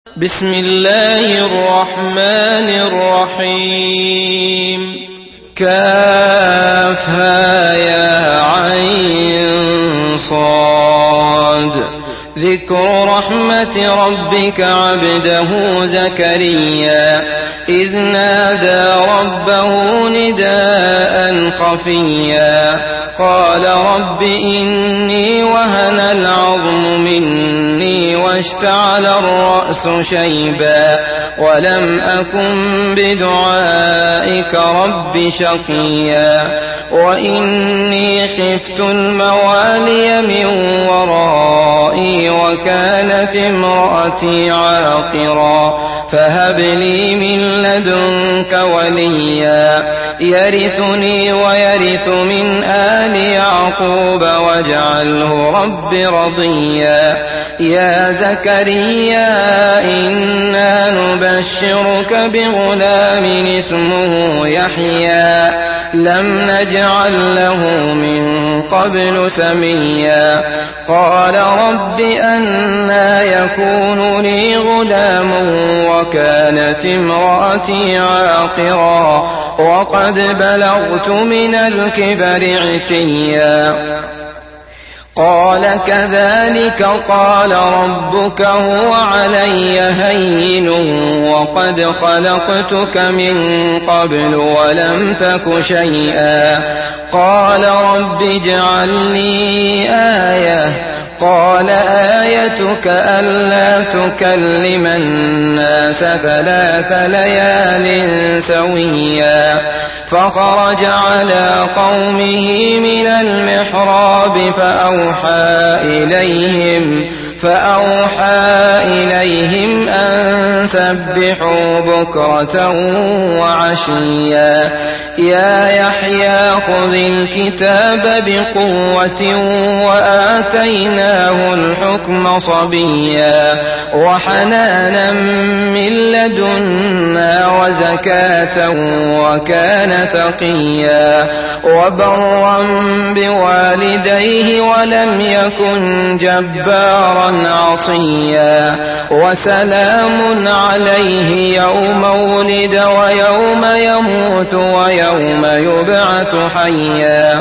بسم الله الرحمن الرحيم كافها يا عين صاد ذكر رحمة ربك عبده زكريا إذ نادى ربه نداء خفيا قال رب إني وهن العظم مني واشتعل الرأس شيبا ولم أكن بدعائك رب شقيا وإني خفت الموالي من ورائي وكانت امرأتي عاقرا فهب لي من لدنك وليا يرثني ويرث من آل يعقوب واجعله رب رضيا يا زكريا إنا نبشرك بغلام اسمه يحيى لم نجعل له من قبل سميا قال رب أنى يكون لي غلام وكانت امرأتي عاقرا وقد بلغت من الكبر عتيا قال كذلك قال ربك هو علي هين وقد خلقتك من قبل ولم تك شيئا قال رب اجعل لي آية قال آيتك ألا تكلم الناس 3 ليال سويا فخرج على قومه من المحراب فأوحى إليهم أن سبحوا بكرة وعشيا يا يحيى خذ الكتاب بقوة وآتيناه الحكم صبيا وحنانا من لدنا وزكاة وكان تقيا وبرا بوالديه ولم يكن جبارا عصيا وسلام عليه يوم ولد ويوم يموت ويوم يبعث حيا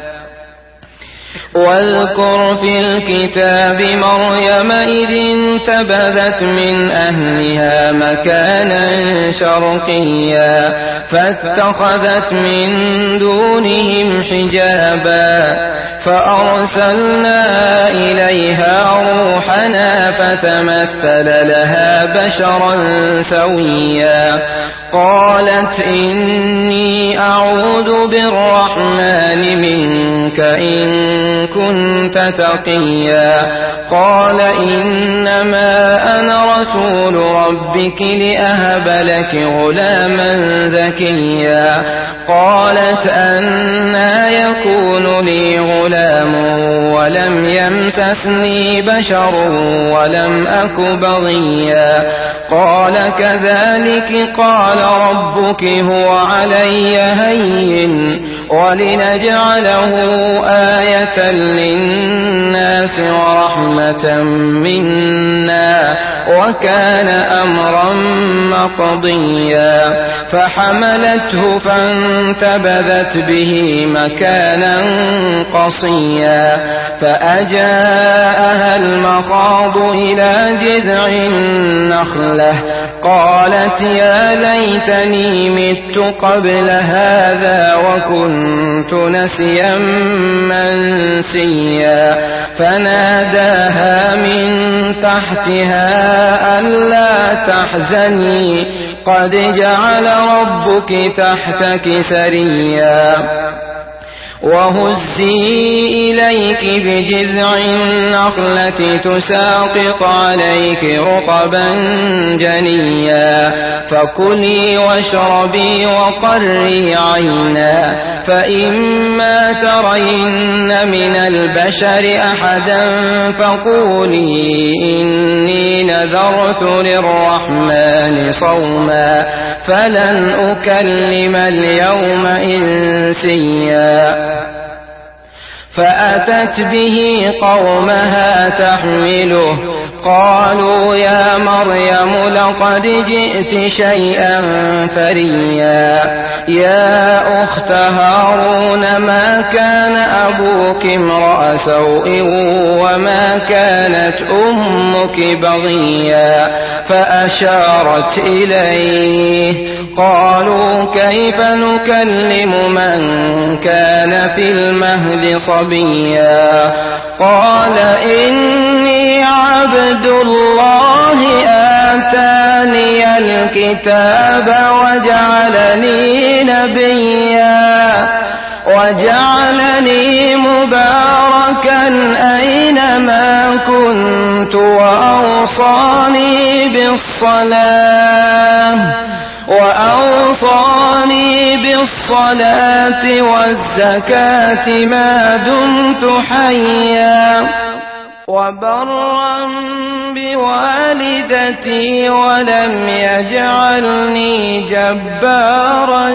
واذكر في الكتاب مريم إذ انتبذت من أهلها مكانا شرقيا فاتخذت من دونهم حجابا فأرسلنا إليها روحنا فتمثل لها بشرا سويا قالت إني أعوذ بالرحمن منك إن كنت تقيا قال إنما أنا رسول ربك لأهب لك غلاما زكيا قالت أنى يكون لي غلام ولم يمسسني بشر ولم أك بغيا قال كذلك قال ربك هو علي هين ولنجعله آية للناس ورحمة منا وكان أمرا مقضيا فحملته فانتبذت به مكانا قصيا فأجاءها المخاض إلى جذع النخلة قالت يا ليتني مت قبل هذا وكنت نسيا منسيا فناداها من تحتها ألا تحزني قد جعل ربك تحتك سريا وهزي إليك بجذع النخلة تساقط عليك رطبا جنيا فكلي واشربي وقري عينا فإما ترين من البشر أحدا فقولي إني نذرت للرحمن صوما فلن أكلم اليوم إنسيا فأتت به قومها تحمله قالوا يا مريم لقد جئت شيئا فريا يا أخت هارون ما كان أبوك امرأ سوء وما كانت أمك بغيا فأشارت إليه قالوا كيف نكلم من كان في المهد صبيا قال إني عبد الله آتاني الكتاب وجعلني نبيا وجعلني مباركا أينما كنت وأوصاني بالصلاة والزكاة ما دمت حيا وبرا بوالدتي ولم يجعلني جبارا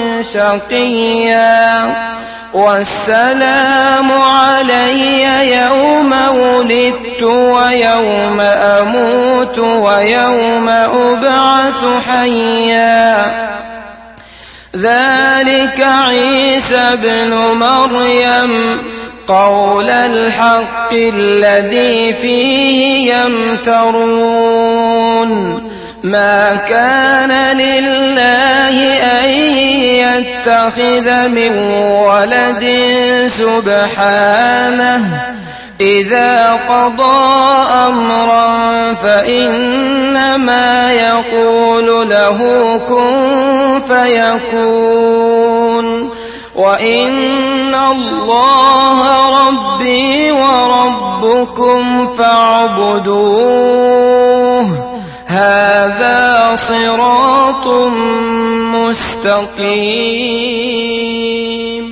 شقيا والسلام علي يوم ولدت ويوم أموت ويوم أبعث حيا ذلك عيسى بن مريم قول الحق الذي فيه يمترون ما كان لله أن يتخذ من ولد سبحانه إذا قضى أمرا فإنما يقول له كن فيكون وإن الله ربي وربكم فاعبدوه هذا صراط مستقيم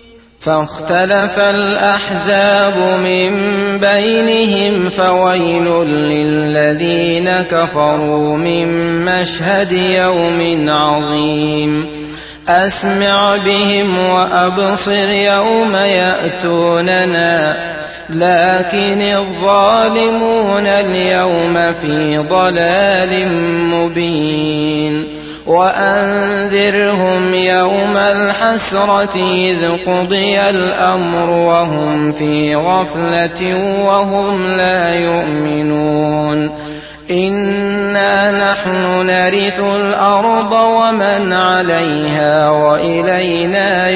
فاختلف الأحزاب من بينهم فويل للذين كفروا من مشهد يوم عظيم أسمع بهم وأبصر يوم يأتوننا لكن الظالمون اليوم في ضلال مبين وأنذرهم يوم الحسرة إذ قضي الأمر وهم في غفلة وهم لا يؤمنون إنا نحن نرث الأرض ومن عليها وإلينا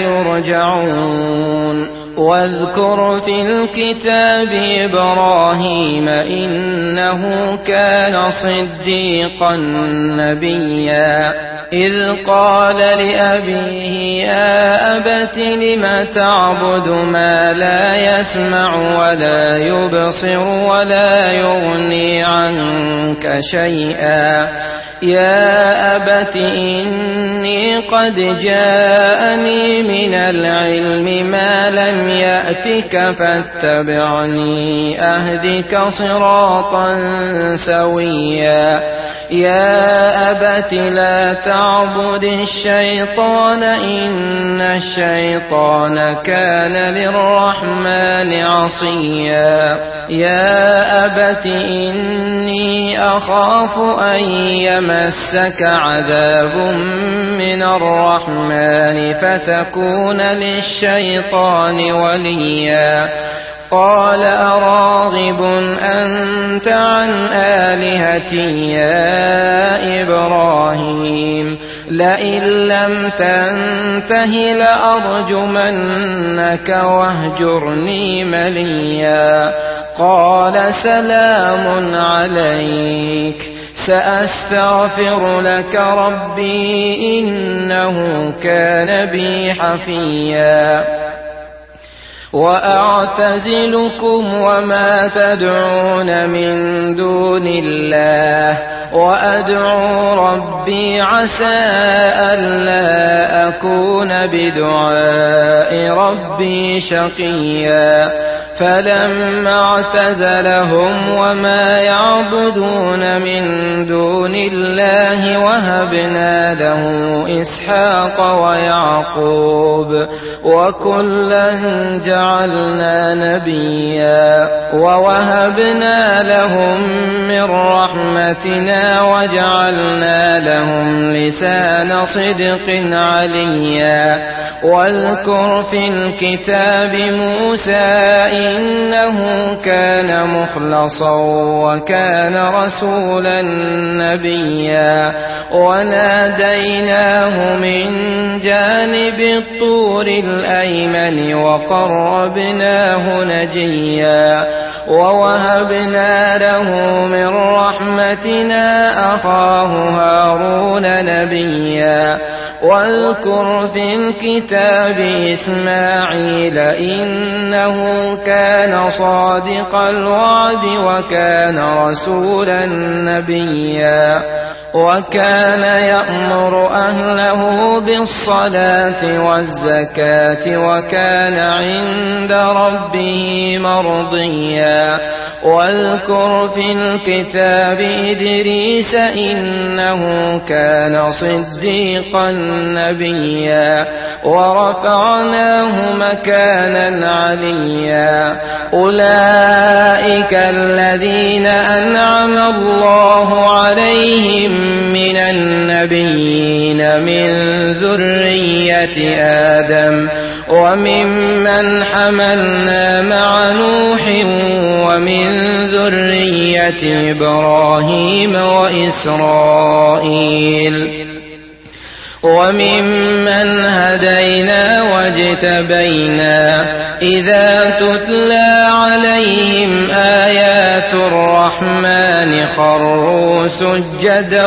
يرجعون واذكر في الكتاب إبراهيم إنه كان صديقا نبيا إذ قال لأبيه يا أبت لم تعبد ما لا يسمع ولا يبصر ولا يغني عنك شيئا يا أبت إني قد جاءني من العلم ما لم يأتك فاتبعني أهدك صراطا سويا يا أبت لا تعبد الشيطان إن الشيطان كان للرحمن عصيا يا أبت إني أخاف أن يمسك عذاب من الرحمن فتكون للشيطان وليا قال أراغب أنت عن آلهتي يا إبراهيم لئن لم تنته لأرجمنك واهجرني مليا قال سلام عليك سأستغفر لك ربي إنه كان بي حفيا وأعتزلكم وما تدعون من دون الله وأدعو ربي عسى ألا أكون بدعاء ربي شقيا فلما اعتزلهم وما يعبدون من دون الله وهبنا له إسحاق ويعقوب وكلا جعلنا نبيا ووهبنا لهم من رحمتنا وجعلنا لهم لسان صدق عليا واذكر في الكتاب موسى إنه كان مخلصا وكان رسولا نبيا وناديناه من جانب الطور الأيمن وقربناه نجيا ووهبنا له من رحمتنا أخاه هارون نبيا واذكر في الكتاب إسماعيل إنه كان صادق الوعد وكان رسولا نبيا وكان يأمر أهله بالصلاة والزكاة وكان عند ربه مرضيا واذكر في الكتاب إدريس إنه كان صديقا نبيا ورفعناه مكانا عليا أولئك الذين أنعم الله عليهم من النبيين من ذرية آدم وممن حملنا مع نوح ومن ذرية إبراهيم وإسرائيل وممن هدينا واجتبينا إذا تتلى عليهم آيات الرحمن خروا سجدا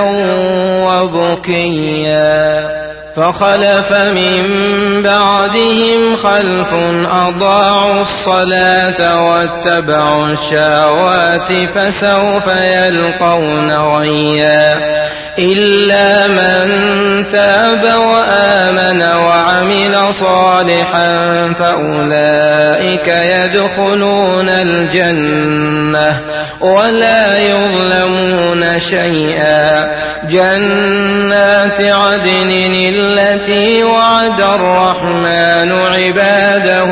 وبكيا فخلف من بعدهم خلف أضاعوا الصلاة واتبعوا الشهوات فسوف يلقون غيا إلا من تاب وآمن وعمل صالحا فأولئك يدخلون الجنة ولا يظلمون شيئا جنات عدن التي وعد الرحمن عباده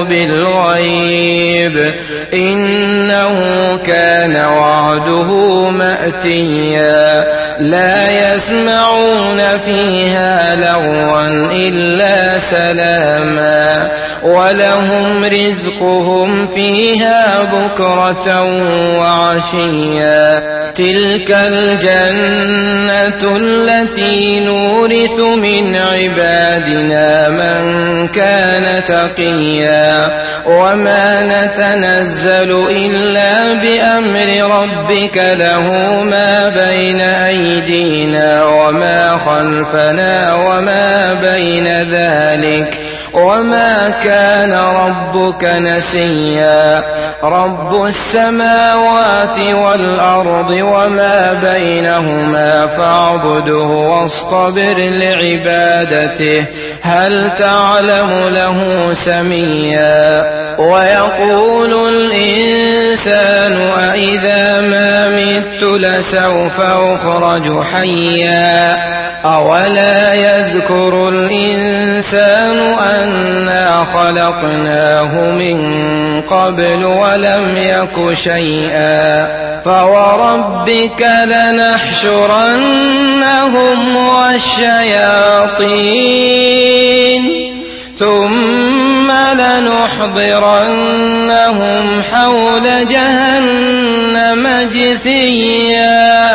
بالغيب إنه كان وعده مأتيا لا يسمعون فيها لغوا إلا سلاما ولهم رزقهم فيها بكرة وعشيا تلك الجنة التي نورث من عبادنا من كان تقيا وما نتنزل إلا بأمر ربك له ما بين أيدينا وما خلفنا وما بين ذلك وما كان ربك نسيا رب السماوات والأرض وما بينهما فاعبده واصطبر لعبادته هل تعلم له سميا ويقول الإنسان أإذا ما مت لسوف أخرج حيا أولا يذكر الإنسان أنا خلقناه من قبل ولم يك شيئا فوربك لنحشرنهم والشياطين ثم لنحضرنهم حول جهنم جثيا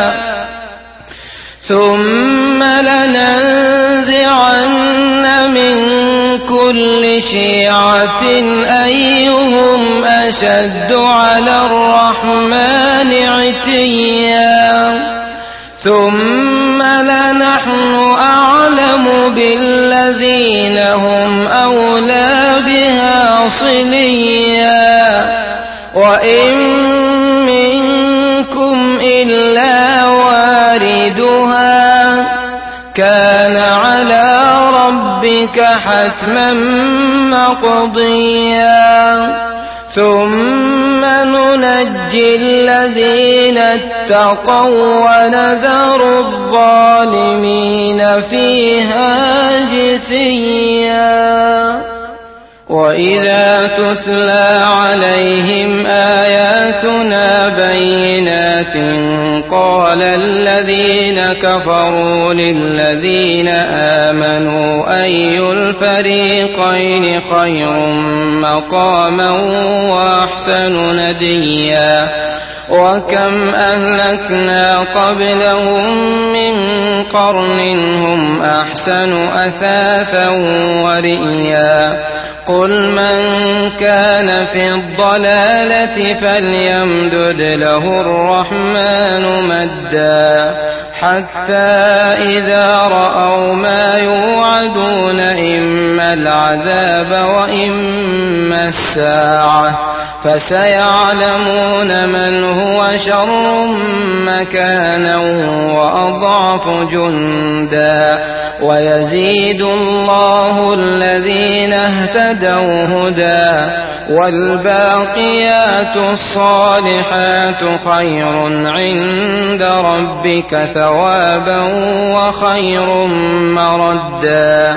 ثم لننزعن من كل شيعة أيهم أشد على الرحمن عتيا ثم لنحن أعلم بالذين هم أولى بها صليا وإن منكم إلا واردها كان على ربك حتما مقضيا ثم ننجي الذين اتقوا ونذر الظالمين فيها جثيا وإذا تتلى عليهم آياتنا بينات قال الذين كفروا للذين آمنوا أي الفريقين خير مقاما وأحسن نديا وكم أهلكنا قبلهم من قرن هم أحسن أثاثا ورئيا قل من كان في الضلالة فليمدد له الرحمن مدا حتى إذا رأوا ما يوعدون إما العذاب وإما الساعة فسيعلمون من هو شر مكانا وأضعف جندا ويزيد الله الذين اهتدوا هدى والباقيات الصالحات خير عند ربك ثوابا وخير مردا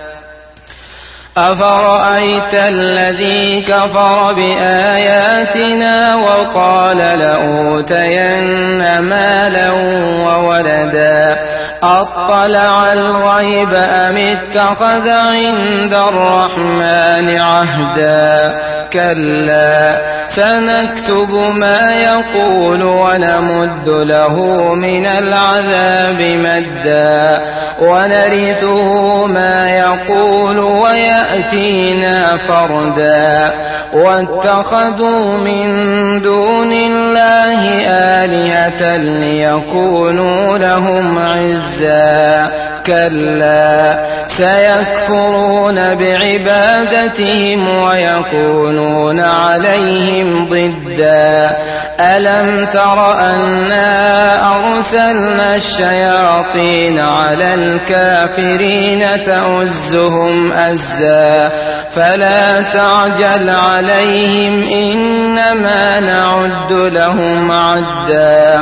أفرأيت الذي كفر بآياتنا وقال لأوتين مالا وولدا أطلع الغيب أم اتخذ عند الرحمن عهدا كلا سنكتب ما يقول ونمد له من العذاب مدا ونرثه ما يقول ويأتينا فردا واتخذوا من دون الله آلهة ليكونوا لهم عزا كلا سيكفرون بعبادتهم ويكونون عليهم ضدا ألم تر أنا أرسلنا الشياطين على الكافرين تؤزهم أزا فلا تعجل عليهم إنما نعد لهم عدا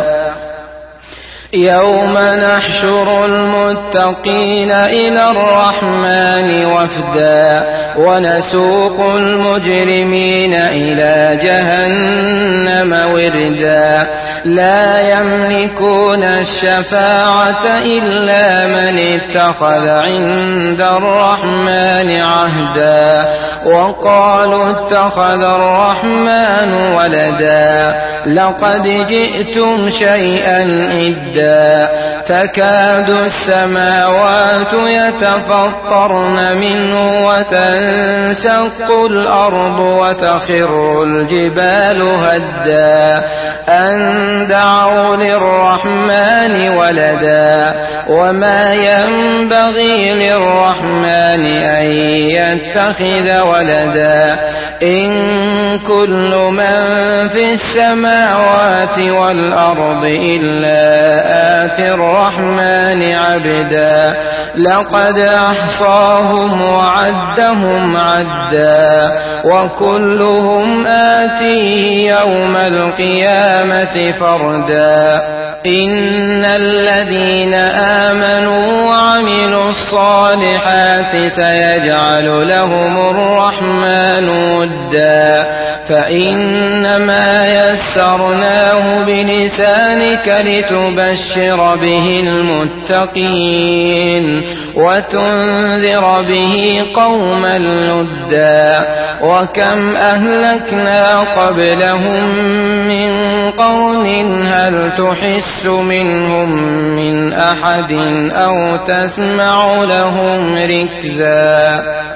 يوم نحشر المتقين إلى الرحمن وفدا ونسوق المجرمين إلى جهنم وردا لا يملكون الشفاعة إلا من اتخذ عند الرحمن عهدا وقالوا اتخذ الرحمن ولدا لقد جئتم شيئا إدا تكاد السماوات يتفطرن منه وتنشق الأرض وتخر الجبال هدا أن دعوا للرحمن ولدا وما ينبغي للرحمن أن يتخذ ولدا إن كل من في السماوات والأرض إلا آتي الرحمن عبدا لقد أحصاهم وعدهم عدا وكلهم آتي يوم القيامة فردا إن الذين آمنوا وعملوا الصالحات سيجعل لهم الرحمن ودا فإنما يسرناه بلسانك لتبشر به المتقين وتنذر به قوما لدا وكم أهلكنا قبلهم من قرن هل تحس منهم من أحد أو تسمع لهم ركزا